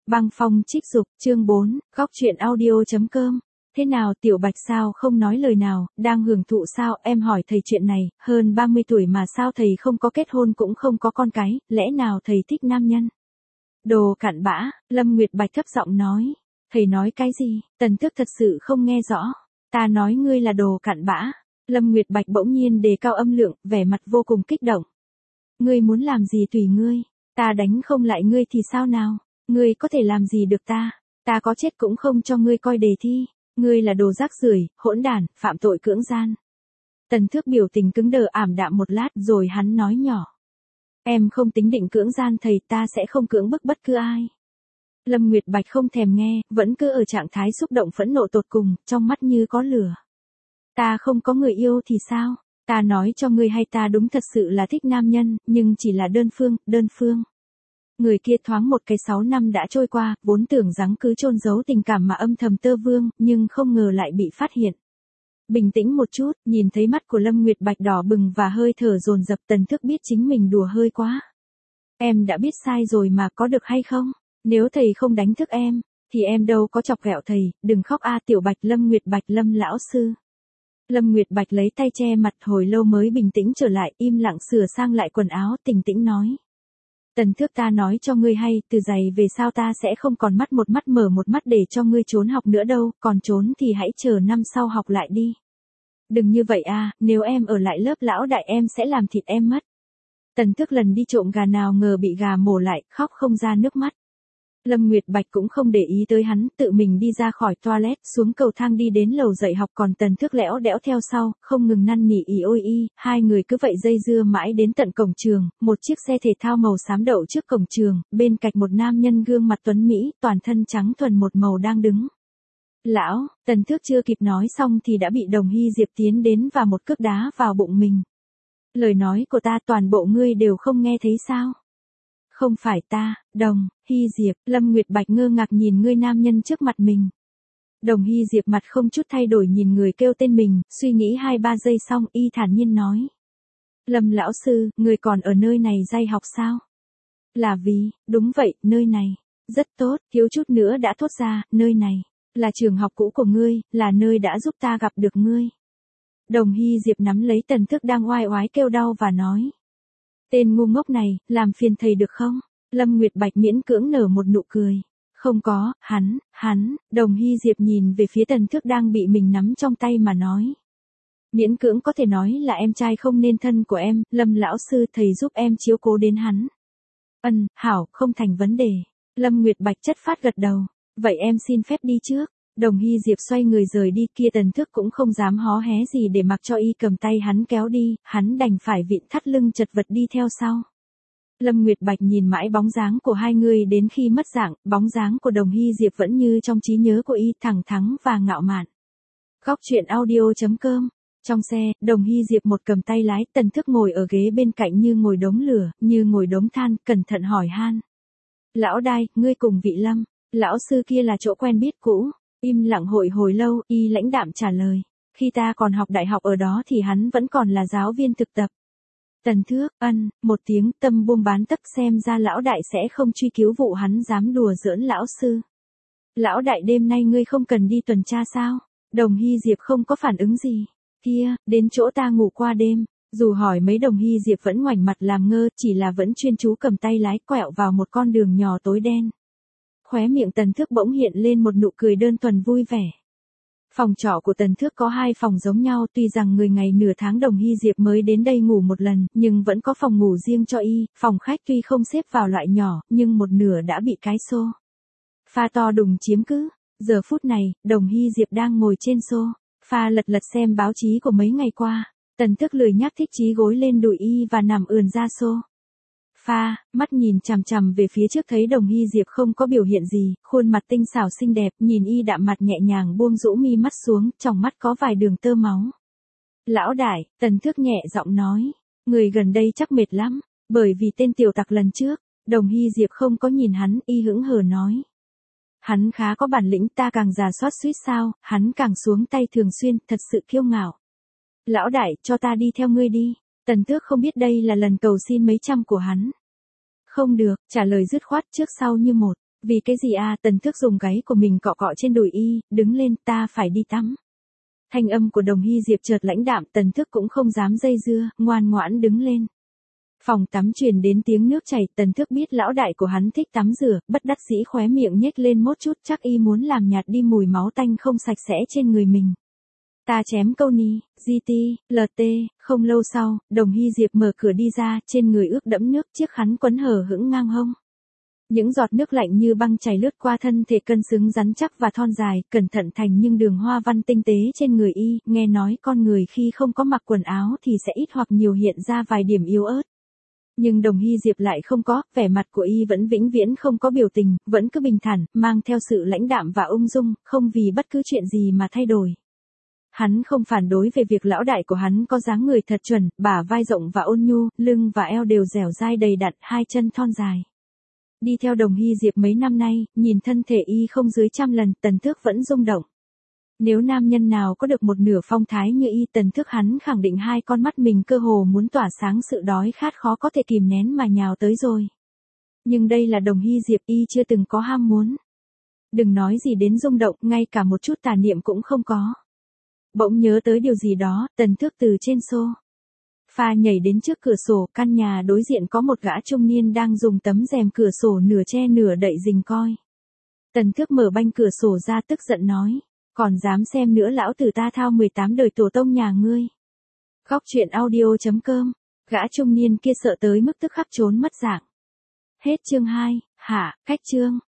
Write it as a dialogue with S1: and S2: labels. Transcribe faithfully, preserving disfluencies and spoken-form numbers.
S1: Băng phong trích dục, chương bốn, góc truyện audio.com. Thế nào Tiểu Bạch sao không nói lời nào, đang hưởng thụ sao, em hỏi thầy chuyện này, hơn ba mươi tuổi mà sao thầy không có kết hôn cũng không có con cái, lẽ nào thầy thích nam nhân? Đồ cặn bã, Lâm Nguyệt Bạch thấp giọng nói. Thầy nói cái gì? Tần Tước thật sự không nghe rõ. Ta nói ngươi là đồ cặn bã. Lâm Nguyệt Bạch bỗng nhiên đề cao âm lượng, vẻ mặt vô cùng kích động. Ngươi muốn làm gì tùy ngươi, ta đánh không lại ngươi thì sao nào? Ngươi có thể làm gì được ta? Ta có chết cũng không cho ngươi coi đề thi. Ngươi là đồ rác rưởi, hỗn đản, phạm tội cưỡng gian. Tần Thước biểu tình cứng đờ ảm đạm một lát rồi hắn nói nhỏ. Em không tính định cưỡng gian thầy, ta sẽ không cưỡng bức bất cứ ai. Lâm Nguyệt Bạch không thèm nghe, vẫn cứ ở trạng thái xúc động phẫn nộ tột cùng, trong mắt như có lửa. Ta không có người yêu thì sao? Ta nói cho ngươi hay ta đúng thật sự là thích nam nhân, nhưng chỉ là đơn phương, đơn phương. Người kia thoáng một cái sáu năm đã trôi qua, vốn tưởng rằng cứ chôn giấu tình cảm mà âm thầm tơ vương, nhưng không ngờ lại bị phát hiện. Bình tĩnh một chút, nhìn thấy mắt của Lâm Nguyệt Bạch đỏ bừng và hơi thở dồn dập, Tần Thước biết chính mình đùa hơi quá. Em đã biết sai rồi mà có được hay không? Nếu thầy không đánh thức em, thì em đâu có chọc ghẹo thầy, đừng khóc a Tiểu Bạch. Lâm Nguyệt Bạch Lâm lão sư. Lâm Nguyệt Bạch lấy tay che mặt hồi lâu mới bình tĩnh trở lại, im lặng sửa sang lại quần áo, bình tĩnh nói. Tần Thước, ta nói cho ngươi hay, từ giày về sau ta sẽ không còn mắt một mắt mở một mắt để cho ngươi trốn học nữa đâu, còn trốn thì hãy chờ năm sau học lại đi. Đừng như vậy a, nếu em ở lại lớp lão đại em sẽ làm thịt em mất. Tần Thước lần đi trộm gà nào ngờ bị gà mổ lại, khóc không ra nước mắt. Lâm Nguyệt Bạch cũng không để ý tới hắn, tự mình đi ra khỏi toilet, xuống cầu thang đi đến lầu dạy học, còn Tần Thước lẽo đẽo theo sau, không ngừng năn nỉ ỉ ôi y, hai người cứ vậy dây dưa mãi đến tận cổng trường, một chiếc xe thể thao màu xám đậu trước cổng trường, bên cạnh một nam nhân gương mặt tuấn mỹ, toàn thân trắng thuần một màu đang đứng. Lão, Tần Thước chưa kịp nói xong thì đã bị Đồng Hy Diệp tiến đến và một cước đá vào bụng mình. Lời nói của ta toàn bộ ngươi đều không nghe thấy sao? Không phải ta, Đồng Hy Diệp. Lâm Nguyệt Bạch ngơ ngác nhìn người nam nhân trước mặt mình. Đồng Hy Diệp mặt không chút thay đổi nhìn người kêu tên mình, suy nghĩ hai ba giây xong y thản nhiên nói. Lâm lão sư, người còn ở nơi này dạy học sao? Là vì, đúng vậy, nơi này, rất tốt, thiếu chút nữa đã thốt ra, nơi này, là trường học cũ của ngươi, là nơi đã giúp ta gặp được ngươi. Đồng Hy Diệp nắm lấy Tần Thước đang oai oái kêu đau và nói. Tên ngu ngốc này, làm phiền thầy được không? Lâm Nguyệt Bạch miễn cưỡng nở một nụ cười. Không có, hắn, hắn, Đồng Hy Diệp nhìn về phía Tần Thước đang bị mình nắm trong tay mà nói. Miễn cưỡng có thể nói là em trai không nên thân của em, Lâm lão sư thầy giúp em chiếu cố đến hắn. Ân, hảo, không thành vấn đề. Lâm Nguyệt Bạch chất phát gật đầu. Vậy em xin phép đi trước. Đồng Hy Diệp xoay người rời đi, kia Tần Thước cũng không dám hó hé gì để mặc cho y cầm tay hắn kéo đi, hắn đành phải vịn thắt lưng chật vật đi theo sau. Lâm Nguyệt Bạch nhìn mãi bóng dáng của hai người đến khi mất dạng, bóng dáng của Đồng Hy Diệp vẫn như trong trí nhớ của y, thẳng thắn và ngạo mạn. Góc truyện audio.com. Trong xe, Đồng Hy Diệp một cầm tay lái, Tần Thước ngồi ở ghế bên cạnh như ngồi đống lửa, như ngồi đống than, cẩn thận hỏi han. Lão Đai, ngươi cùng vị Lâm, lão sư kia là chỗ quen biết cũ. Im lặng hồi hồi lâu, y lãnh đạm trả lời. Khi ta còn học đại học ở đó thì hắn vẫn còn là giáo viên thực tập. Tần Thước, ân, một tiếng, tâm buông bán tấc, xem ra lão đại sẽ không truy cứu vụ hắn dám đùa giỡn lão sư. Lão đại, đêm nay ngươi không cần đi tuần tra sao? Đồng Hy Diệp không có phản ứng gì. Kia, đến chỗ ta ngủ qua đêm. Dù hỏi mấy Đồng Hy Diệp vẫn ngoảnh mặt làm ngơ, chỉ là vẫn chuyên chú cầm tay lái quẹo vào một con đường nhỏ tối đen. Khóe miệng Tần Thước bỗng hiện lên một nụ cười đơn thuần vui vẻ. Phòng trọ của Tần Thước có hai phòng giống nhau, tuy rằng người ngày nửa tháng Đồng Hy Diệp mới đến đây ngủ một lần, nhưng vẫn có phòng ngủ riêng cho y, phòng khách tuy không xếp vào loại nhỏ, nhưng một nửa đã bị cái xô pha to đùng chiếm cứ. Giờ phút này, Đồng Hy Diệp đang ngồi trên xô pha lật lật xem báo chí của mấy ngày qua. Tần Thước lười nhác thích chí gối lên đùi y và nằm ườn ra xô pha, mắt nhìn chằm chằm về phía trước thấy Đồng Hy Diệp không có biểu hiện gì, khuôn mặt tinh xảo xinh đẹp, nhìn y đạm mặt nhẹ nhàng buông rũ mi mắt xuống, trong mắt có vài đường tơ máu. Lão đại, Tần Thước nhẹ giọng nói, người gần đây chắc mệt lắm, bởi vì tên tiểu tặc lần trước. Đồng Hy Diệp không có nhìn hắn, y hững hờ nói. Hắn khá có bản lĩnh, ta càng già soát suýt sao, hắn càng xuống tay thường xuyên, thật sự kiêu ngạo. Lão đại, cho ta đi theo ngươi đi. Tần Thước không biết đây là lần cầu xin mấy trăm của hắn. Không được, trả lời dứt khoát trước sau như một. Vì cái gì à, Tần Thước dùng gáy của mình cọ cọ trên đùi y, đứng lên, ta phải đi tắm. Thanh âm của Đồng Hy Diệp chợt lãnh đạm, Tần Thước cũng không dám dây dưa, ngoan ngoãn đứng lên. Phòng tắm truyền đến tiếng nước chảy, Tần Thước biết lão đại của hắn thích tắm rửa, bất đắc dĩ khóe miệng nhếch lên một chút, chắc y muốn làm nhạt đi mùi máu tanh không sạch sẽ trên người mình. Ta chém câu ni, giê tê, lờ tê, không lâu sau, Đồng Hy Diệp mở cửa đi ra, trên người ướt đẫm nước, chiếc khăn quấn hở hững ngang hông. Những giọt nước lạnh như băng chảy lướt qua thân thể cân xứng rắn chắc và thon dài, cẩn thận thành những đường hoa văn tinh tế trên người y, nghe nói con người khi không có mặc quần áo thì sẽ ít hoặc nhiều hiện ra vài điểm yếu ớt. Nhưng Đồng Hy Diệp lại không có, vẻ mặt của y vẫn vĩnh viễn không có biểu tình, vẫn cứ bình thản, mang theo sự lãnh đạm và ung dung, không vì bất cứ chuyện gì mà thay đổi. Hắn không phản đối về việc lão đại của hắn có dáng người thật chuẩn, bả vai rộng và ôn nhu, lưng và eo đều dẻo dai đầy đặn, hai chân thon dài. Đi theo Đồng Hy Diệp mấy năm nay, nhìn thân thể y không dưới trăm lần, Tần Thước vẫn rung động. Nếu nam nhân nào có được một nửa phong thái như y, Tần Thước hắn khẳng định hai con mắt mình cơ hồ muốn tỏa sáng, sự đói khát khó có thể kìm nén mà nhào tới rồi. Nhưng đây là Đồng Hy Diệp, y chưa từng có ham muốn. Đừng nói gì đến rung động, ngay cả một chút tà niệm cũng không có. Bỗng nhớ tới điều gì đó, Tần Thước từ trên xô pha nhảy đến trước cửa sổ, căn nhà đối diện có một gã trung niên đang dùng tấm rèm cửa sổ nửa che nửa đậy rình coi. Tần Thước mở banh cửa sổ ra tức giận nói, còn dám xem nữa, lão tử ta thao mười tám đời tổ tông nhà ngươi. Góc truyện audio chấm com, gã trung niên kia sợ tới mức tức khắc trốn mất dạng. Hết chương hai, hả, cách chương.